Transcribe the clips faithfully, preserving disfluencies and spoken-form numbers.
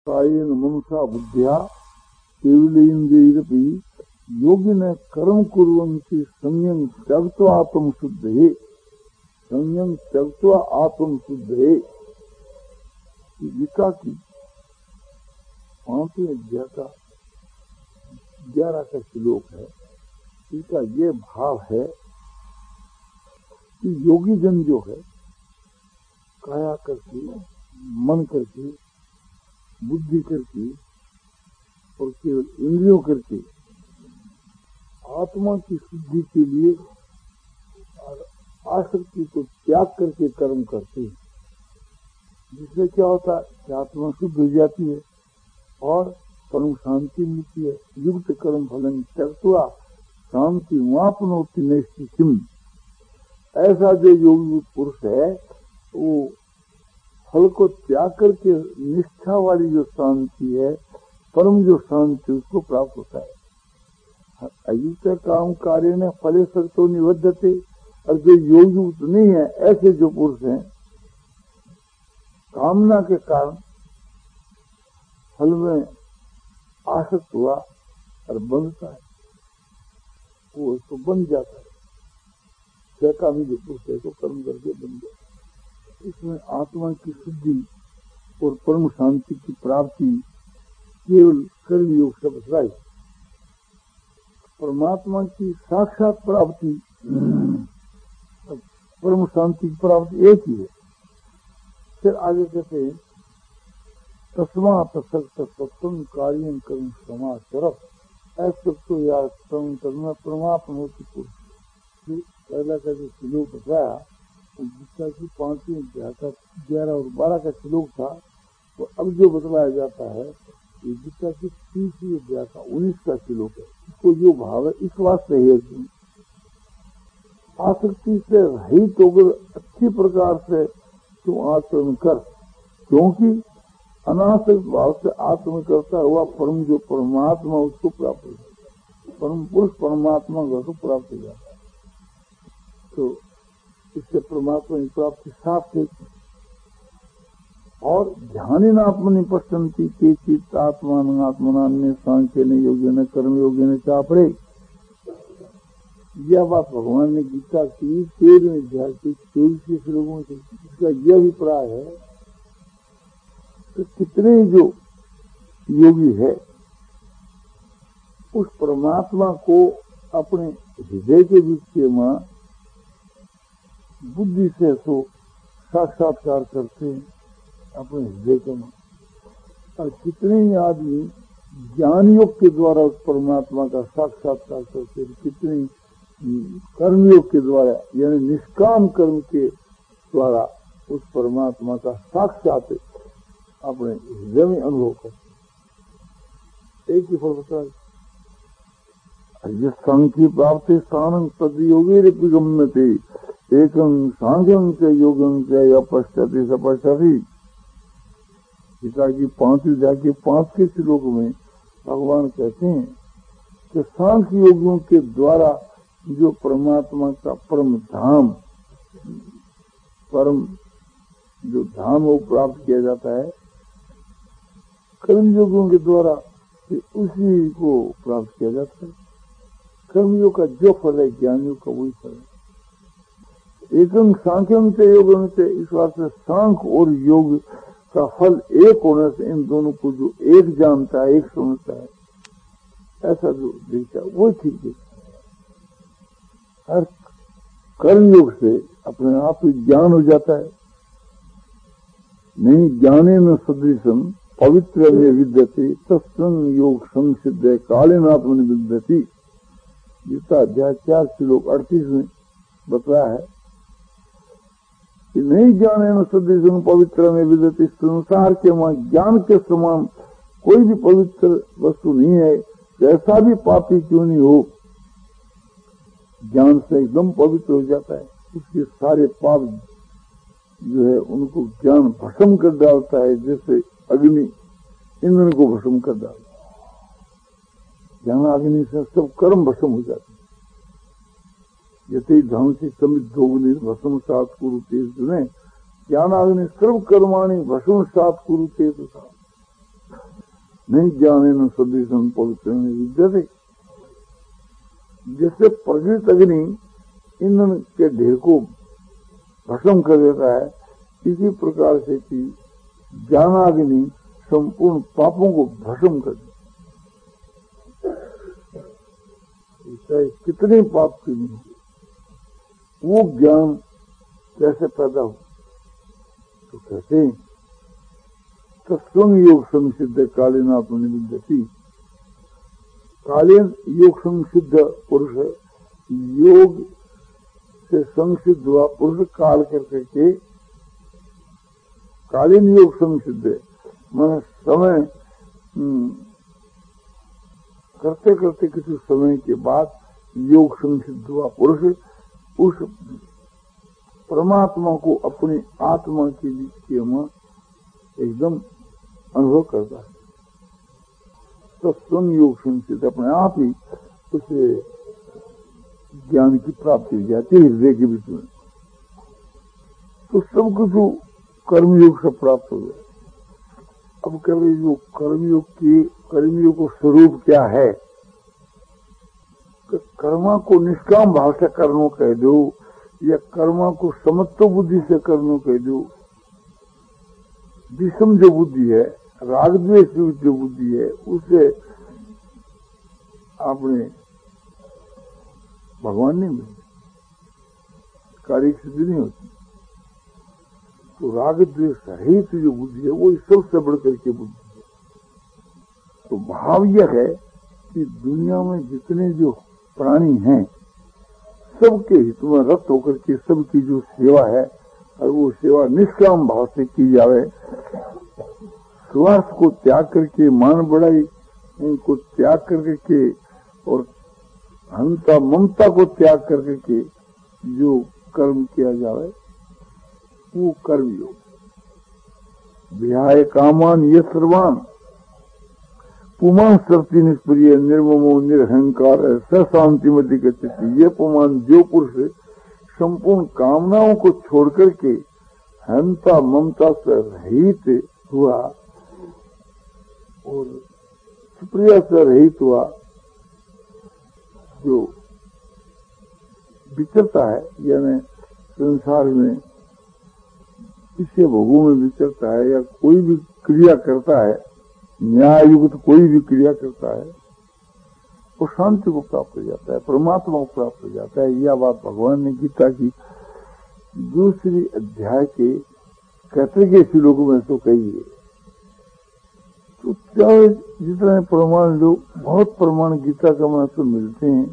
कायेन मनसा बुद्ध्या केवलेन्द्रियैरपि योगिनः कर्म कुर्वन्ति संयम त्यक्त्वा आत्मशुद्धये संयम त्यक्त्वा आत्मशुद्धये। गीता की पांचवें अध्याय का ग्यारह का श्लोक है। इसका ये भाव है कि योगी जन जो है काया करके, मन करके, बुद्धि करके और केवल इंद्रियों करके आत्मा की शुद्धि के लिए आसक्ति को त्याग करके कर्म करते हैं, जिससे क्या होता है कि आत्मा शुद्ध हो जाती है और परम शांति मिलती है। युक्त कर्म फलं त्यक्त्वा शांति वापनोति नैष्ठिकीम्। ऐसा जो योगी पुरुष है वो फल को त्याग करके निष्ठा वाली जो शांति है, परम जो शांति, उसको प्राप्त होता है। अयुक्त काम कार्य ने फले सक्तो निबद्धते। और जो योग युक्त नहीं है, ऐसे जो पुरुष हैं कामना के कारण फल में आसक्त हुआ और बंधता है, वो उसको बन जाता है। स्वकामी जो पुरुष है तो कर्म करके बन जाता है। इसमें आत्मा की शुद्धि और परम शांति की प्राप्ति केवल कर्म योग से बतलाई। परमात्मा की साक्षात प्राप्ति, परम शांति की प्राप्ति एक ही है। फिर आगे कहते हैं तस्मात् सत्संग कार्य कर्म समाचर ऐसा तो यार करना परमात्मोति पुरुष। पहला का जो श्लोक बताया गीता की पांचवी अध्याय का ग्यारह और बारह का श्लोक था, तो अब जो बतलाया जाता है ये गीता की तीसरी अध्याय का उन्नीस का श्लोक है। इसको जो भाव है इस वास्ते है कि आसक्ति से रहित होकर अच्छी प्रकार से तू आचरण कर, क्योंकि अनासक्त भाव से आत्म करता हुआ परम जो परमात्मा उसको प्राप्त हो जाता है। परम पुरुष परमात्मा को प्राप्त हो जाता है। तो इससे परमात्मा की प्राप्ति साफ है। और ध्यान आत्मनि पश्यन्ति के चित्त आत्मान आत्मनान्य सांख्य ने योगी ने कर्म योगी ने चापड़े। यह बात भगवान ने गीता की तेरहवीं अध्याय की चौबीस श्लोकों से इसका यह अभिप्राय है कि कितने जो योगी है उस परमात्मा को अपने हृदय के विषय में बुद्धि से तो साक्षात्कार करते हैं अपने हृदय के में, और कितने ही आदमी ज्ञान योग के द्वारा उस परमात्मा का साक्षात्कार करते हैं, कितने कर्मयोग के द्वारा यानी निष्काम कर्म के द्वारा उस परमात्मा का साक्षात अपने हृदय में अनुभव करते। एक ही फल बता जिस सांख्य प्राप्ति स्थान तद योगी गम्यते एकं सांख्यं च योगं च अपश्यति सपश्यति। गीता की पांचवी अध्याय के पांच के श्लोक में भगवान कहते हैं कि सांख्य योगियों के द्वारा जो परमात्मा का परम धाम, परम जो धाम वो प्राप्त किया जाता है कर्मयोगियों के द्वारा, उसी को प्राप्त किया जाता है। कर्मयोग का जो फल है ज्ञानियों का वही फल है। एकम सांख्यम से योग से इस बात से सांख्य और योग का फल एक होने से इन दोनों को जो एक जानता है, एक समझता है, ऐसा जो देखता है वो ठीक है। हर कर्मयोग से अपने आप ही ज्ञान हो जाता है। नहीं ज्ञाने न सदृशम पवित्र में विद्यते तत्संग योग संसिद्ध कालीन आत्मनि विद्यति। गीता अध्याय चार श्लोक अड़तीस में बताया है कि नहीं ज्ञान न सदृशम पवित्र में विद्यते। संसार के वहां ज्ञान के समान कोई भी पवित्र वस्तु नहीं है, कैसा भी पापी क्यों नहीं हो, ज्ञान से एकदम पवित्र हो जाता है। उसके सारे पाप जो है उनको ज्ञान भस्म कर डालता है, जैसे अग्नि इंद्र को भस्म कर डालता है। ज्ञान अग्नि से सब कर्म भस्म हो जाते हैं। यथि धन से समित धोगनी भस्म सात कुरुते, ज्ञान अग्नि सर्व कर्माणी भस्म सात कुरुते। नहीं ज्ञाने न सदृशं पवित्र विद्यते। जैसे प्रज्वलित अग्नि ईंधन के ढेर को भस्म कर देता है, इसी प्रकार से कि ज्ञानाग्नि संपूर्ण पापों को भस्म कर देता है। चाहे कितने पाप के नहीं हो, वो ज्ञान कैसे पैदा हो? तो कहते हैं तो स्वयं योग संसिद्ध कालीन आत्मनिविद्यति। कालीन योग संसिद्ध पुरुष है, योग से संसिद्ध हुआ पुरुष काल कर करके कालीन योग संसिद्ध है। मैं समय करते करते किसी समय के बाद योग संसिद्ध हुआ पुरुष उस परमात्मा को अपनी आत्मा के लिए में एकदम अनुभव करता है। तो स्वयं योग संसिद्ध अपने आप ही उसे ज्ञान की प्राप्ति हो जाती है हृदय के बीच में। तो सब कुछ कर्मयोग से प्राप्त हो गया। अब कभी जो कर्मयोग की कर्मयोग को स्वरूप क्या है? कर्मा को निष्काम भाव से करनो कह दो या कर्मा को समत्व बुद्धि से करनो कह दो, विषम जो बुद्धि है, राग द्वेष जो बुद्धि है, उसे आपने भगवान नहीं मिले, कार्य सिद्धि नहीं होती। तो राग द्वेष रहित जो बुद्धि है वो सबसे बढ़कर के बुद्धि है। तो भाव यह है कि दुनिया में जितने जो प्राणी हैं सबके हित में रत होकर के सबकी जो सेवा है और वो सेवा निष्काम भाव से की जावे, स्वार्थ को त्याग करके, मान बढ़ाई को त्याग करके और हंता ममता को त्याग करके जो कर्म किया जावे वो कर्म योग। विहाय कामान ये सर्वान पुमान शक्ति निष्प्रिय निर्ममो निरहंकार स शांतिमति गति। ये पुमान जो पुरुष संपूर्ण कामनाओं को छोड़ करके हंता ममता से रहित हुआ और सुप्रिया से रहित हुआ, जो विचरता है यानी संसार में किसी भोगों में विचरता है या कोई भी क्रिया करता है, न्याय युक्त कोई भी क्रिया करता है, वो शांति को प्राप्त हो जाता है, परमात्मा को प्राप्त हो जाता है। यह बात भगवान ने गीता की दूसरी अध्याय के कैतृक श्लोक में तो कही है। तो चाहे जितने प्रमाण लोग, बहुत प्रमाण गीता का महत्व मिलते हैं,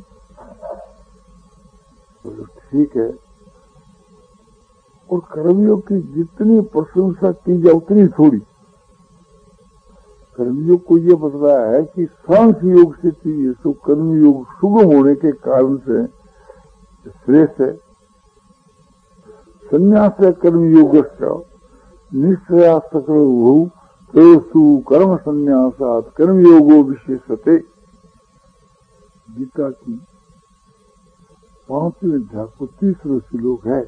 तो ठीक है। और कर्मयोग की जितनी प्रशंसा की जाए उतनी थोड़ी। कर्मयोग को यह बतलाया है कि सांख्य योग से चाहिए तो कर्मयोग सुगम होने के कारण से श्रेष्ठ है। संन्यास कर्मयोग निश्चया सकल बहु तेसु कर्म संन्यासात कर्मयोगो विशेषते। गीता की पांचवें अध्याय को तीसरा श्लोक है।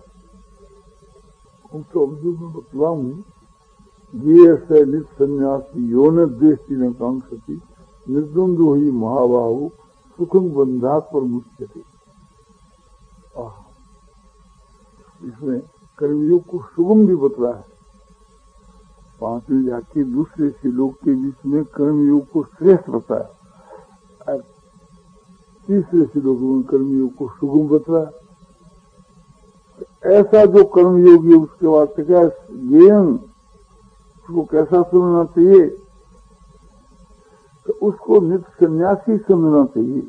तो अब जो मैं बतलाऊं, ये ऐसे नित संन्यासी योन द्वेष्टि न कांक्षति निर्द्वंद्व ही महाबाहु सुखम बंधात पर मुच्यते। इसमें कर्मयोग को सुगम भी बतला है। पांचवें जाके दूसरे श्लोक के बीच में कर्मयोग को श्रेष्ठ बताया, तीसरे श्लोक में कर्मयोग को सुगम बतला। ऐसा जो कर्मयोगी उसके बाद से क्या ज्ञान उसको कैसा सुनना चाहिए? तो उसको नित्य सन्यासी समझना चाहिए।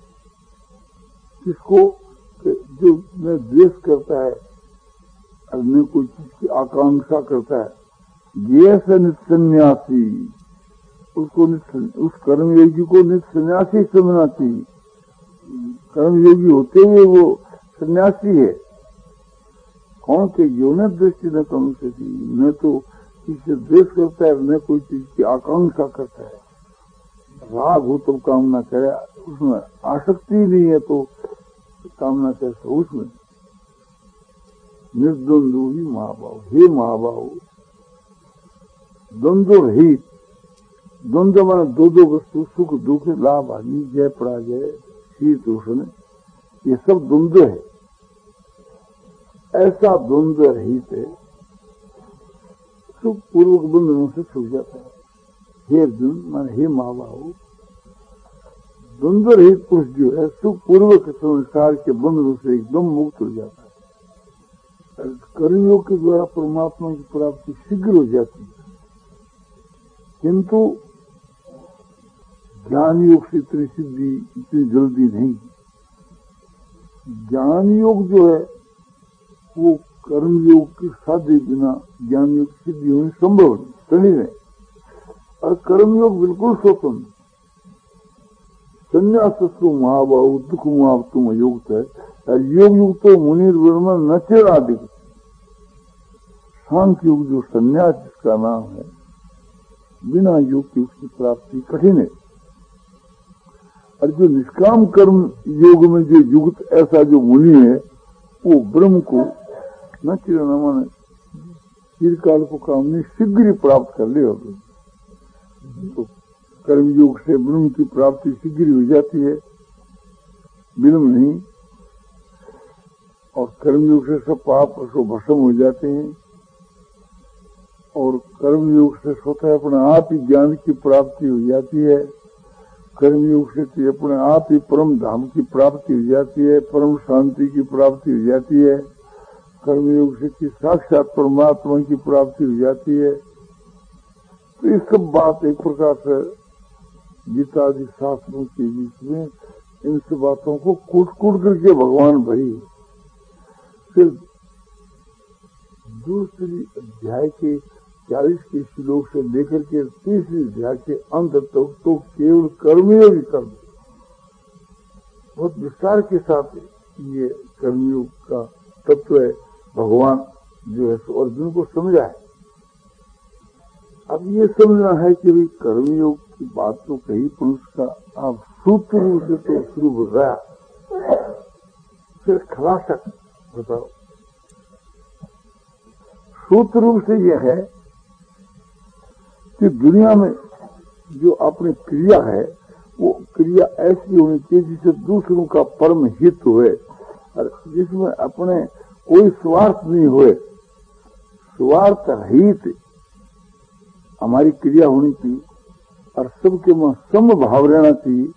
किसको? जो मैं द्वेष करता है, अन्य कोई चीज की आकांक्षा करता है, ये से नित्य सन्यासी, उसको नित्य, उस कर्मयोगी को नित्य सन्यासी समझना चाहिए। कर्मयोगी होते हुए वो सन्यासी है। कौन के यौन दृष्टि न कम से न तो किसी द्वेष करता है, न कोई चीज की आकांक्षा करता है। राग हो तो कामना करे, उसमें आसक्ति नहीं है तो कामना कैसे? उसमें निर्द्वंद्व ही महाभाव। हे महाभाव, द्वंद्व रहित द्वंद्व माना दो दो वस्तु, सुख दुख, लाभ हानि, जय पराजय, शीत उष्ण, ये सब द्वंद्व है। ऐसा द्वंद्व रहित है, सुख पूर्वक बंधनों से छूट जाता है। हे अर्जुन माने हे महाबाहु, द्वंद्व रहित पुरुष जो है सुख पूर्वक संसार के बंधनों से एकदम मुक्त हो जाता है। कर्मयोग के द्वारा परमात्मा की प्राप्ति शीघ्र हो जाती है, किंतु ज्ञान योग से इतनी सिद्धि इतनी जल्दी नहीं। ज्ञान योग जो है वो कर्मयोग के साधे बिना ज्ञान योग की सिद्धि होनी संभव नहीं, कहीं नहीं। और कर्मयोग बिल्कुल स्वतंत्र। संन्यासस्तु महाबाहु दुख मुआव तुम युक्त है, और योग युक्त तो मुनि वर्मा नचेराधिक। सांख्य योग जो संन्यास जिसका नाम है, बिना योग की उसकी प्राप्ति कठिन है। और जो निष्काम कर्म योग में जो युक्त ऐसा जो मुनि है, वो ब्रह्म को न चिरना माने चिरकाल को काम नहीं, शीघ्र ही प्राप्त कर ले। तो कर्मयोग से ब्रह्म की प्राप्ति शीघ्र हो जाती है, विलंब नहीं। और कर्मयोग से सब पाप सो भस्म हो जाते हैं, और कर्मयोग से स्वतः अपने आप ही ज्ञान की प्राप्ति हो जाती है। कर्मयोग से तो अपने आप ही परम धाम की प्राप्ति हो जाती है, परम शांति की प्राप्ति हो जाती है। कर्मयोग से कि साक्षात परमात्मा की प्राप्ति हो जाती है। तो ये सब बात एक प्रकार से गीता आदि शास्त्रों के बीच में इन सब बातों को कूट कूट करके भगवान भरी। फिर दूसरी अध्याय के चालीस के श्लोक से लेकर के तीसरी अध्याय के अंत तक तो, तो केवल कर्मयोग कर्म, बहुत विस्तार के साथ ये कर्मयोग का तत्व है भगवान जो है सो अर्जुन को समझा है। अब ये समझना है कि भाई कर्मयोग की बात तो कही, पर उसका आप सूत्र रूप से तो शुरू हो रहा, फिर खलासा बताओ। सूत्र रूप से यह है कि दुनिया में जो अपनी क्रिया है वो क्रिया ऐसी होनी चाहिए जिससे दूसरों का परम हित हुए, और जिसमें अपने कोई स्वार्थ नहीं हुए, स्वार्थ रहित हमारी क्रिया होनी चाहिए, और सबके में समभाव रहना चाहिए।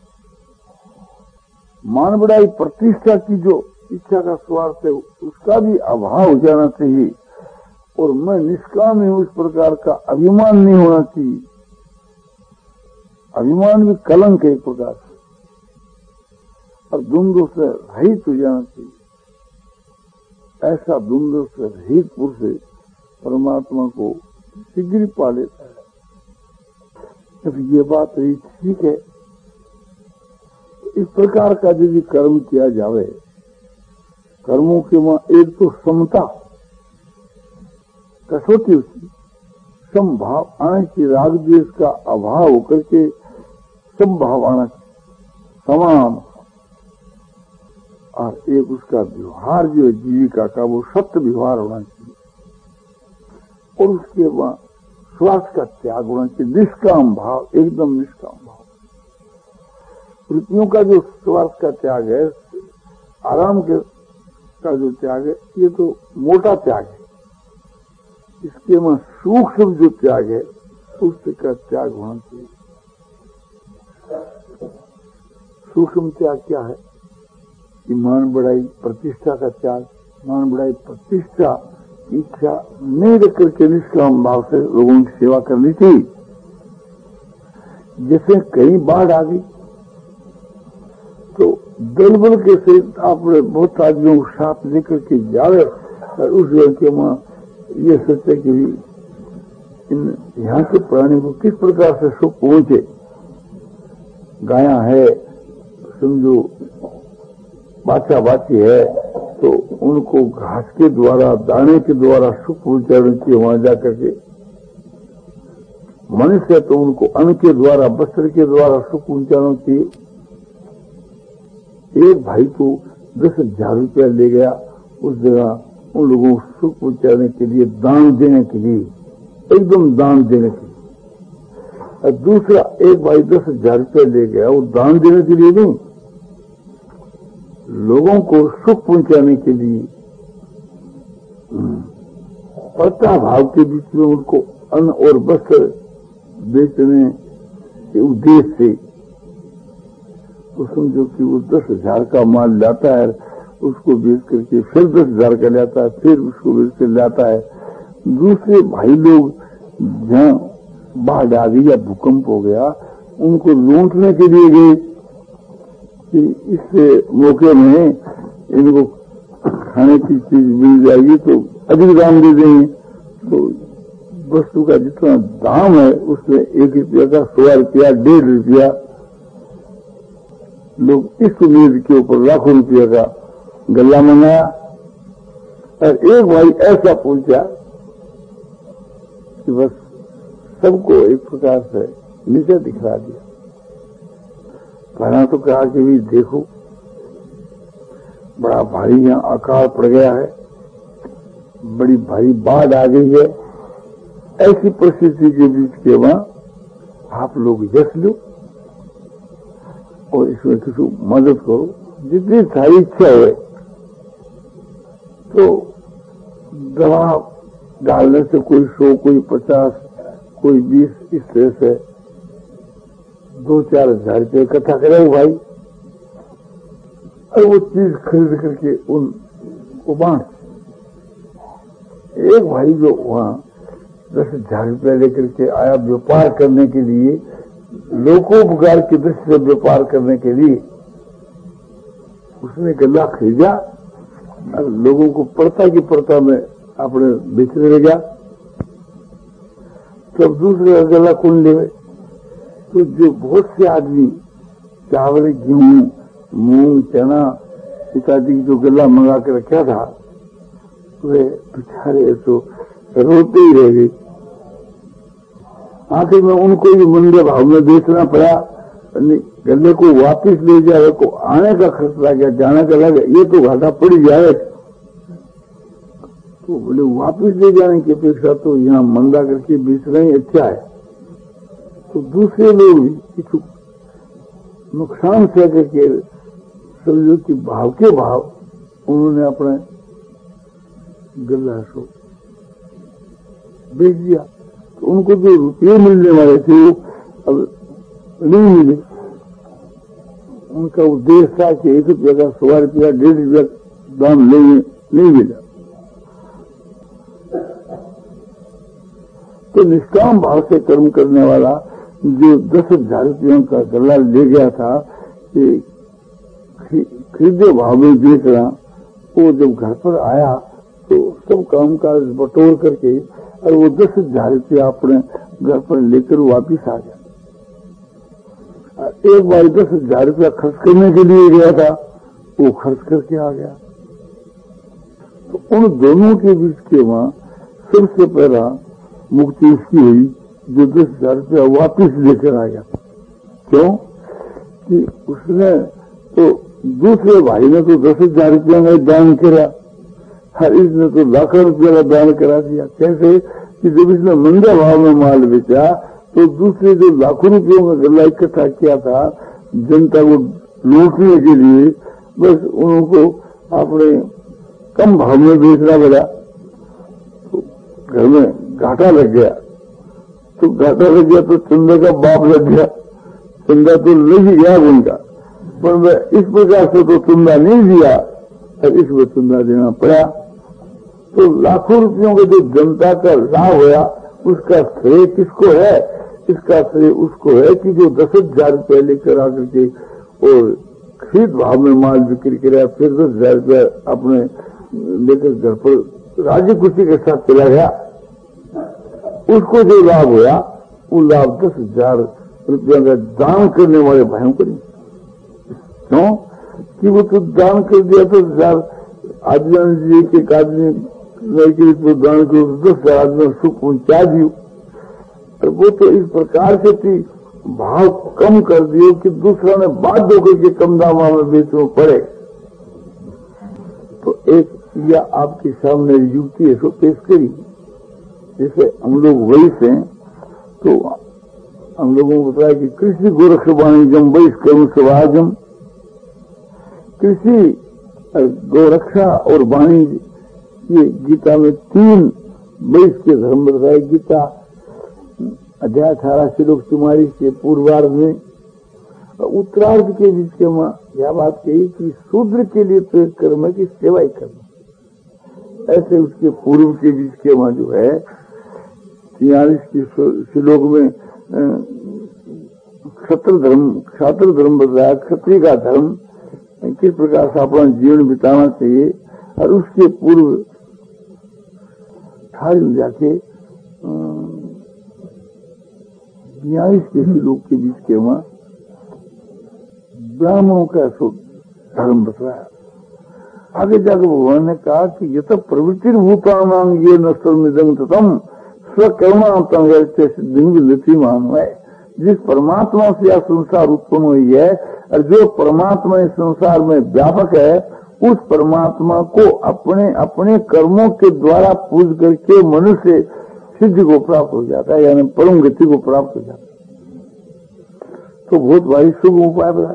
मान बढ़ाई प्रतिष्ठा की जो इच्छा का स्वार्थ है उसका भी अभाव हो जाना चाहिए, और मैं निष्काम हूं, इस प्रकार का अभिमान नहीं होना चाहिए। अभिमान भी कलंक है एक प्रकार से, और द्वंद्व से रहित हो जाना चाहिए। ऐसा द्वंद्व से रहित पुरुष परमात्मा को शीघ्र पा लेता है। जब ये बात रही ठीक है, इस प्रकार का यदि कर्म किया जावे, कर्मों के वहां एक तो समता कसौटी उसकी समभाव आने की, राग द्वेष का अभाव होकर के समभाव आना समान, और एक उसका व्यवहार जो है जीविका का वो सत्य व्यवहार होना चाहिए, और उसके बाद स्वार्थ का त्याग होना चाहिए, निष्काम भाव, एकदम निष्काम भाव। वृत्तियों का जो स्वार्थ का त्याग है, आराम के का जो त्याग है, ये तो मोटा त्याग है। इसके में सूक्ष्म जो त्याग है उसका त्याग होना चाहिए। सूक्ष्म त्याग क्या है? कि मान बढ़ाई प्रतिष्ठा का त्याग, मान बढ़ाई प्रतिष्ठा इच्छा नहीं रख करके निष्काम भाव से लोगों की सेवा करनी चाहिए। जैसे कहीं बाढ़ आ गई तो दल बल के सहित आपने बहुत आदमियों को साथ लेकर के जावे, और उस जगह के वहां ये सच है कि इन यहाँ के प्राणी को किस प्रकार से सुख पहुंचे। गाया है, समझो बाचा बाची है, तो उनको घास के द्वारा, दाने के द्वारा सुख पहुंचाने चाहिए वहां जाकर के। मनुष्य है तो उनको अन्न के द्वारा, वस्त्र के द्वारा सुख पहुंचाना चाहिए। एक भाई को दस हजार रुपया ले गया उस जगह उन लोगों को सुख पहुंचाने के लिए, दान देने के लिए, एकदम दान देने के लिए। और दूसरा एक भाई दस हजार रुपया ले गया, वो दान देने के लिए नहीं, लोगों को सुख पहुंचाने के लिए, पड़ता भाव के बीच में उनको अन्न और वस्त्र बेचने के उद्देश्य से, तो समझो कि वो दस हजार का माल लाता है, उसको बेच करके फिर दस हजार का लाता है, फिर उसको बेच कर लाता है। दूसरे भाई लोग जहाँ बाढ़ आ गई या भूकंप हो गया, उनको लूटने के लिए गए कि इस मौके में इनको खाने की चीज मिल जाएगी तो अधिक दाम दे देंगे। तो वस्तु का जितना दाम है उसमें एक रुपया का सवा रुपया डेढ़ रुपया, लोग इस उम्मीद के ऊपर लाखों रुपया का गल्ला मंगाया। और एक भाई ऐसा पहुंचा कि बस सबको एक प्रकार से नीचे दिखला दिया। पहला तो कहा कि भी देखो बड़ा भारी यहाँ अकाल पड़ गया है, बड़ी भारी बाढ़ आ गई है, ऐसी परिस्थिति के बीच के वहां आप लोग यश लो और इसमें किसी मदद करो, जितनी सारी इच्छा है। तो दवा डालने से कोई सौ, कोई पचास, कोई बीस, इस तरह से दो चार हजार रुपये इकट्ठा करे भाई, और वो चीज खरीद करके उन को बांट। एक भाई जो वहां दस हजार रुपया लेकर के आया व्यापार करने के लिए, लोकोपकार की दृष्टि से व्यापार करने के लिए, उसने गल्ला खरीदा और लोगों को पड़ता की पड़ता में अपने बेचने लगा। तब दूसरे का गला कौन ले? तो जो बहुत से आदमी चावल, गेहूं, मूंग, चना इत्यादि जो गला मंगा के रखा था, वे बेचारे तो रोते ही रह गए। आखिर में उनको भी मंदे भाव में बेचना पड़ा, गले को वापिस ले जाए, को आने का खर्च लग गया, जाने का लग गया, ये तो घाटा पड़ जाए। तो बोले वापिस ले जाने की अपेक्षा तो यहाँ मंदा करके बेच रहे हैं, अच्छा है। तो दूसरे लोग भी कुछ नुकसान से करके समझो कि भाव के भाव उन्होंने अपने गला सो बेच दिया। तो उनको जो रुपये मिलने वाले थे वो अब नहीं मिले। उनका उद्देश्य था कि एक रुपया का सवा रुपया डेढ़ रुपया दाम लेंगे, नहीं मिला। तो निष्काम भाव से कर्म करने वाला जो दस हजार रुपयों का गल्ला ले गया था, खरीदे भाव में बेच रहा, वो जब घर पर आया तो सब काम काज बटोर करके और वो दस हजार रुपया अपने घर पर लेकर वापिस आ गया। एक बार दस हजार रुपया खर्च करने के लिए गया था, वो खर्च करके आ गया। तो उन दोनों के बीच के वहां सबसे पहला मुक्ति उसकी हुई जो दस हजार रुपया वापिस लेकर आ गया। क्यों कि उसने तो दूसरे भाई ने तो दस हजार रुपया में दान करा, हर इसने तो लाखों रुपया का दान करा दिया। कैसे कि जब इसने मंदा भाव में माल बेचा तो दूसरे जो लाखों रुपयों का गल्ला इकट्ठा किया था जनता को लूटने के लिए, बस उनको अपने कम भाव में बेचना पड़ा। तो घर में घाटा लग गया। तो घाटा लग गया तो चंदा का बाप लग गया। चंदा तो लग ही गया उनका, पर मैं इस प्रकार से तो चंदा नहीं दिया और इसमें चंदा देना पड़ा। तो लाखों रुपयों का जो जनता का लाभ होया उसका श्रेय किसको है? इसका श्रेय उसको है कि जो दस हजार रुपया लेकर आकर के और खरीद भाव में माल बिक्री कराया, फिर दस हजार रुपया अपने लेकर घर पर राज्य खुशी के साथ चला गया। उसको जो लाभ होया वो लाभ दस हजार रुपया का दान करने वाले भाइयों को नहीं। क्यों कि वो तो दान कर दिया तो हजार आदमी जी एक आदमी तो दान करो तो दस हजार आदमी सुख पहुंचा दियो। तो वो तो इस प्रकार से थी भाव कम कर दियो कि दूसरा ने बाध्य होकर के कम दाम में बेचना पड़े। तो एक या आपके सामने युक्ति ऐसो पेश करी, जैसे हम लोग वही से तो हम लोगों को बताया कि कृषि गोरक्ष वाणिज्यम वैश्य कर्म समाजम, कृषि गोरक्षा और वाणिज्य, ये गीता में तीन वैश्य के धर्म बताए। गीता अध्याय अठारह श्लोक चौवालीस के पूर्वार्ध में, उत्तरार्ध के बीच के मां यह बात कही कि शूद्र के लिए तो एक कर्म है कि सेवा ही करना। ऐसे उसके पूर्व के बीच के मां जो है छियालीस के श्लोक में क्षत्र धर्म क्षात्र धर्म बताया, क्षत्रिय का धर्म किस प्रकार से अपना जीवन बिताना चाहिए। और उसके पूर्व ठाड़ी में जाके बयालीस के श्लोक के बीच के वहां ब्राह्मणों का धर्म बताया। आगे जाकर भगवान ने कहा कि यत प्रवृत्ति भूतानां ये नस्मिदं ततम स्वकर्मांतम सिद्धि मान है। जिस परमात्मा से यह संसार उत्पन्न हुई है और जो परमात्मा इस संसार में व्यापक है, उस परमात्मा को अपने अपने कर्मों के द्वारा पूज करके मनुष्य सिद्धि को प्राप्त हो जाता है, यानी परम गति को प्राप्त हो जाता है। तो बहुत भारी शुभ उपाय बताया।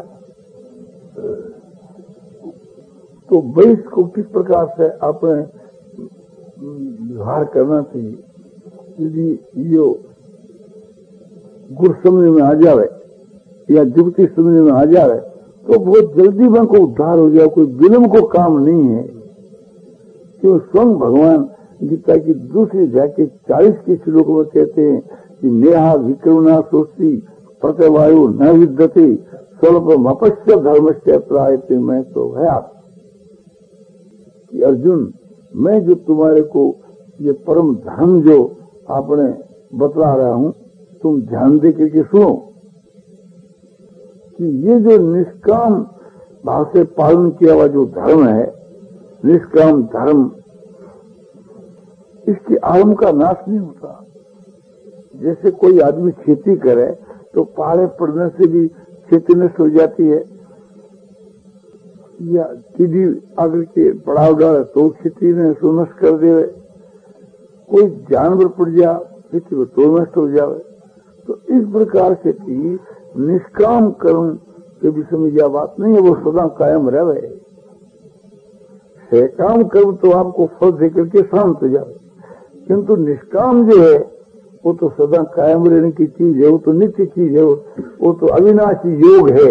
तो वैश्य को किस प्रकार से अपने व्यवहार करना चाहिए, यदि ये गुरु समझ में आ जावे या जुक्ति समझ में आ जावे तो बहुत जल्दी मन को उद्धार हो जाए, कोई विलम्ब को काम नहीं है। क्यों स्वयं भगवान गीता की दूसरी अध्याय के चालीस के श्लोक में कहते हैं कि नेहा विक्रमणा सोचती प्रत्यवायु न विद्यते स्वल्प अपश्य धर्म से प्रायते। मैं तो है आप कि अर्जुन, मैं जो तुम्हारे को ये परम धर्म जो आपने बतला रहा हूं, तुम ध्यान दे करके सुनो कि ये जो निष्काम भाव से पालन किया हुआ जो धर्म है, निष्काम धर्म, इसके आरंभ का नाश नहीं होता। जैसे कोई आदमी खेती करे तो पहाड़े पड़ने से भी खेती नष्ट हो जाती है, या टीडी आकर के पड़ाव डाले तो खेती ने सो नष्ट कर दे। कोई जानवर पड़ जा खेती को तो नष्ट हो जावे। तो इस प्रकार से की निष्काम कर्म के विषय में यह बात नहीं है, वो सदा कायम रहे। सकाम कर्म तो आपको फल देकर के शांत हो जावे, किंतु निष्काम जो है वो तो सदा कायम रहने की चीज है, वो तो नित्य चीज है, वो तो अविनाशी योग है।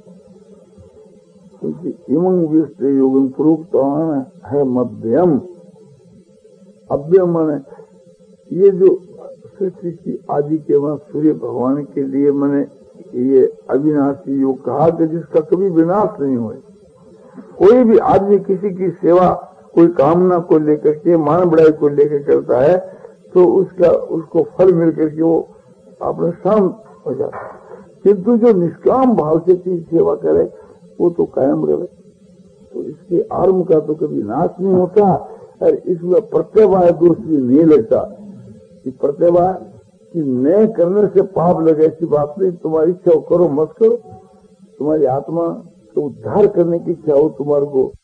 इमं विष्ट योग प्रोक्तवान है मध्यम। अव्यम माने ये जो सृष्टि की आदि के वहां सूर्य भगवान के लिए मैंने ये अविनाशी योग कहा कि जिसका कभी विनाश नहीं हुए। कोई भी आदमी किसी की सेवा कोई कामना को लेकर के, मान बढ़ाई को लेकर करता है तो उसका उसको फल मिल करके वो अपने शांत हो जाता है। किंतु जो निष्काम भाव से चीज सेवा करे वो तो कायम रहे। तो इसके आरंभ का तो कभी नाश नहीं होता। और इसमें प्रत्यवाय दोष भी नहीं लगता कि प्रत्यवाय कि नए करने से पाप लगे, ऐसी बात नहीं। तुम्हारी इच्छा हो करो, मत करो। तुम्हारी आत्मा को उद्धार करने की इच्छा हो तुम्हारे को